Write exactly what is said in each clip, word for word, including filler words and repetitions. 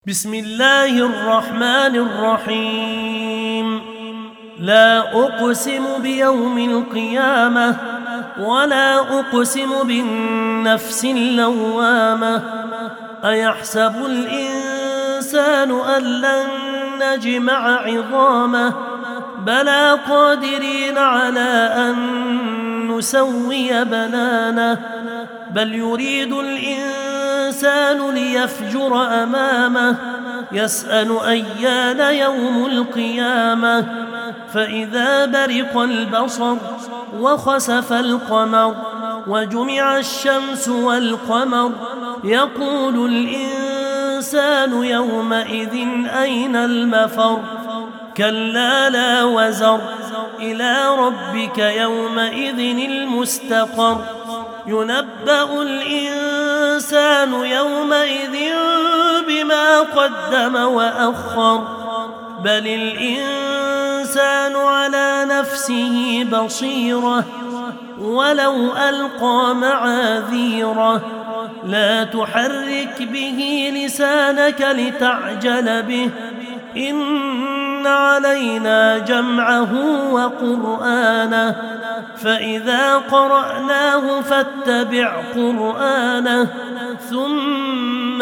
بسم الله الرحمن الرحيم. لا أقسم بيوم القيامة ولا أقسم بالنفس اللوامة. أيحسب الإنسان أن لن نجمع عظامه بلى قادرين على أن نسوي بنانه. بل يريد الإنسان ليفجر أمامه يسأل أيان يوم القيامة. فإذا برق البصر وخسف القمر وجمع الشمس والقمر يقول الإنسان يومئذ أين المفر. كلا لا وزر إلى ربك يومئذ المستقر. ينبأ الإنسان يومئذ بما قدم وأخر. بل الإنسان على نفسه بصيرة ولو ألقى معاذيره. لا تحرك به لسانك لتعجل به إن علينا جمعه وقرآنه. فإذا قرأناه فاتبع قرآنه ثم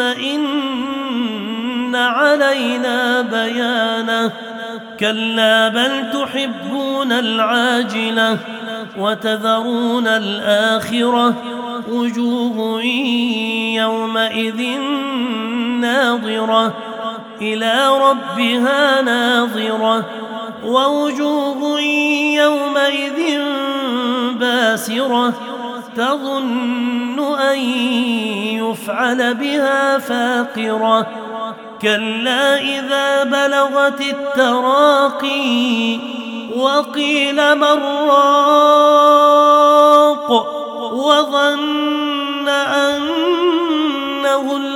إن علينا بيانه. كلا بل تحبون العاجلة وتذرون الآخرة. وجوه يومئذ ناظرة إلى ربها ناظرة ووجوه يومئذ باسرة تظن أن يفعل بها فاقرة. كلا إذا بلغت التراقي وقيل من راق وظن أنه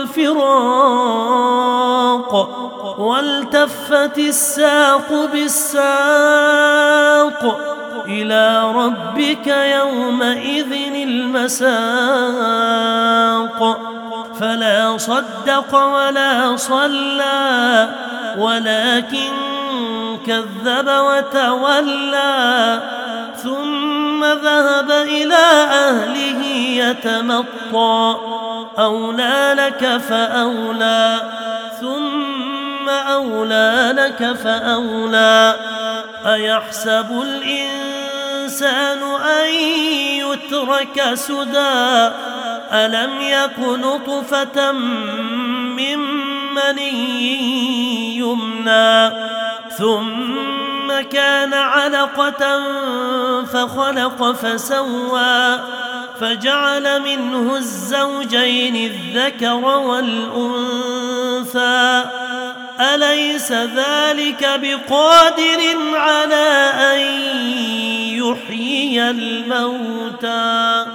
الفراق والتفت الساق بالساق إلى ربك يومئذ المساق. فلا صدق ولا صلى ولكن كذب وتولى ثم ذهب إلى أهله يتمطى. أولى لك فأولى ثم أولى لك فأولى. أيحسب الإنسان أن يترك سدى ألم يك نطفة من مني يمنى ثم كان علقة فخلق فسوى فجعل منه الزوجين الذكر والأنثى. أليس ذلك بقادر على أن يحيي الموتى.